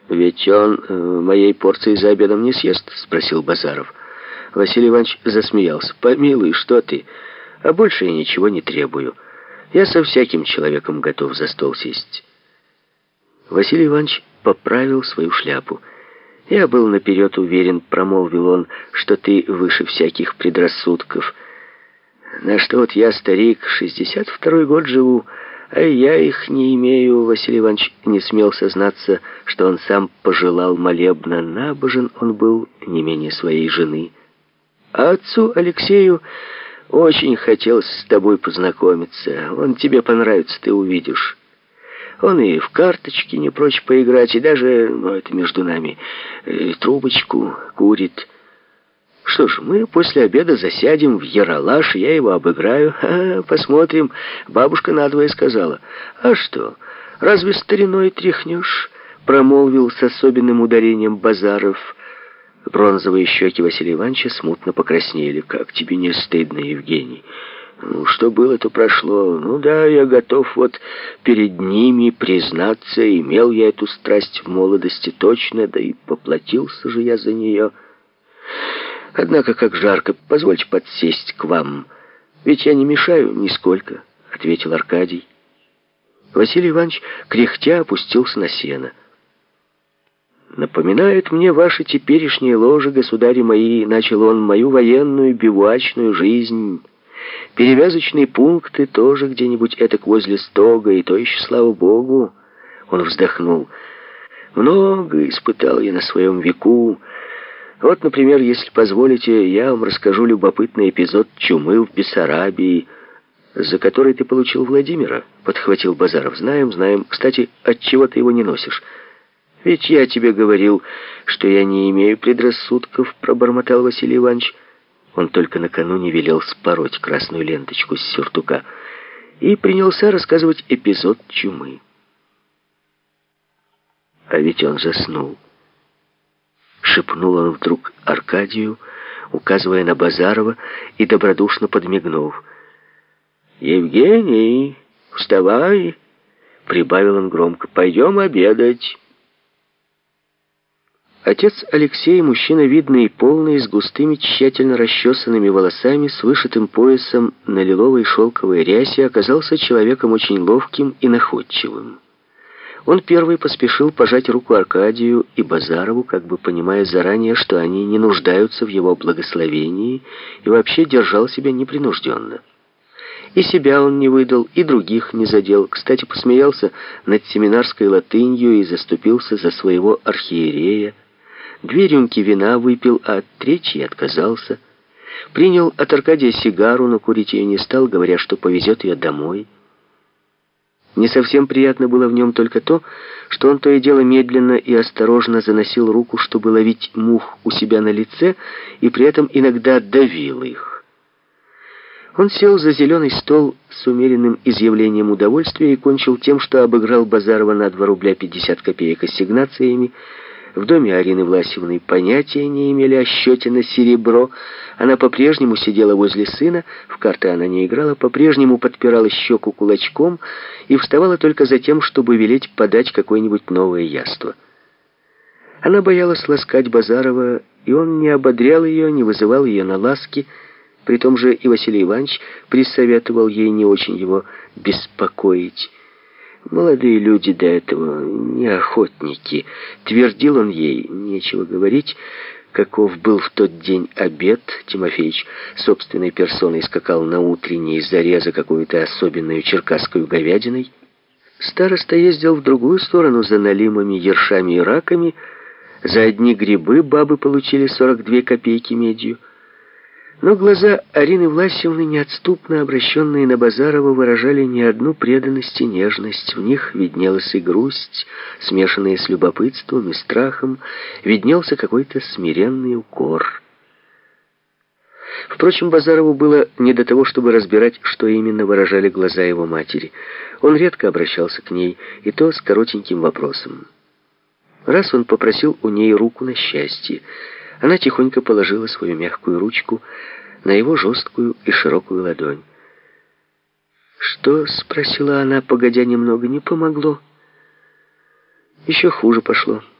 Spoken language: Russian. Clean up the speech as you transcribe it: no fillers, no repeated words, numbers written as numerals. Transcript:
«Ведь он моей порции за обедом не съест?» — спросил Базаров. Василий Иванович засмеялся. «Помилуй, что ты? А больше я ничего не требую. Я со всяким человеком готов за стол сесть». Василий Иванович поправил свою шляпу. «Я был наперед уверен, — промолвил он, — что ты выше всяких предрассудков. На что вот я, старик, 62-й год живу, а я их не имею». Василий Иванович не смел сознаться, что он сам пожелал молебна. Набожен он был не менее своей жены. А отцу Алексею очень хотелось с тобой познакомиться. Он тебе понравится, ты увидишь. Он и в карточки не прочь поиграть, и даже, это между нами, трубочку курит. Что ж, мы после обеда засядем в яралаш, я его обыграю. Посмотрим, бабушка надвое сказала. А что, разве стариной тряхнешь? Промолвил с особенным ударением Базаров. Бронзовые щеки Василия Ивановича смутно покраснели. «Как тебе не стыдно, Евгений? Ну, что было, то прошло. Ну да, я готов вот перед ними признаться, имел я эту страсть в молодости точно, да и поплатился же я за нее. Однако, как жарко, позвольте подсесть к вам. Ведь я не мешаю нисколько», — ответил Аркадий. Василий Иванович, кряхтя, опустился на сено. «Напоминает мне ваши теперешние ложи, государи мои», — начал он, — «мою военную бивуачную жизнь. Перевязочные пункты тоже где-нибудь этак возле стога, и то еще, слава богу». Он вздохнул. «Много испытал я на своем веку. Вот, например, если позволите, я вам расскажу любопытный эпизод чумы в Бессарабии, за который ты получил Владимира», — подхватил Базаров. «Знаем, знаем. Кстати, отчего ты его не носишь?» «Ведь я тебе говорил, что я не имею предрассудков», — пробормотал Василий Иванович. Он только накануне велел спороть красную ленточку с сюртука и принялся рассказывать эпизод чумы. «А ведь он заснул», — шепнул он вдруг Аркадию, указывая на Базарова и добродушно подмигнув. «Евгений, вставай!» — прибавил он громко. «Пойдем обедать». Отец Алексей, мужчина видный и полный, с густыми, тщательно расчесанными волосами, с вышитым поясом на лиловой шелковой рясе, оказался человеком очень ловким и находчивым. Он первый поспешил пожать руку Аркадию и Базарову, как бы понимая заранее, что они не нуждаются в его благословении, и вообще держал себя непринужденно. И себя он не выдал, и других не задел. Кстати, посмеялся над семинарской латынью и заступился за своего архиерея. 2 рюмки вина выпил, а от 3-й отказался. Принял от Аркадия сигару, но курить ее не стал, говоря, что повезет ее домой. Не совсем приятно было в нем только то, что он то и дело медленно и осторожно заносил руку, чтобы ловить мух у себя на лице, и при этом иногда давил их. Он сел за зеленый стол с умеренным изъявлением удовольствия и кончил тем, что обыграл Базарова на 2 рубля 50 копеек ассигнациями. В доме Арины Власьевны понятия не имели о счете на серебро. Она по-прежнему сидела возле сына, в карты она не играла, по-прежнему подпирала щеку кулачком и вставала только за тем, чтобы велеть подать какое-нибудь новое яство. Она боялась ласкать Базарова, и он не ободрял ее, не вызывал ее на ласки. При том же и Василий Иванович присоветовал ей не очень его беспокоить. «Молодые люди до этого не охотники», — твердил он ей. Нечего говорить, каков был в тот день обед. Тимофеич собственной персоной скакал на утренней заре за какую-то особенную черкасскую говядиной. Староста ездил в другую сторону за налимами, ершами и раками. За одни грибы бабы получили 42 копейки медью. Но глаза Арины Власьевны, неотступно обращенные на Базарова, выражали не одну преданность и нежность. В них виднелась и грусть, смешанная с любопытством и страхом, виднелся какой-то смиренный укор. Впрочем, Базарову было не до того, чтобы разбирать, что именно выражали глаза его матери. Он редко обращался к ней, и то с коротеньким вопросом. Раз он попросил у ней руку на счастье. Она тихонько положила свою мягкую ручку на его жесткую и широкую ладонь. «Что?» — спросила она, погодя немного. «Не помогло. Еще хуже пошло».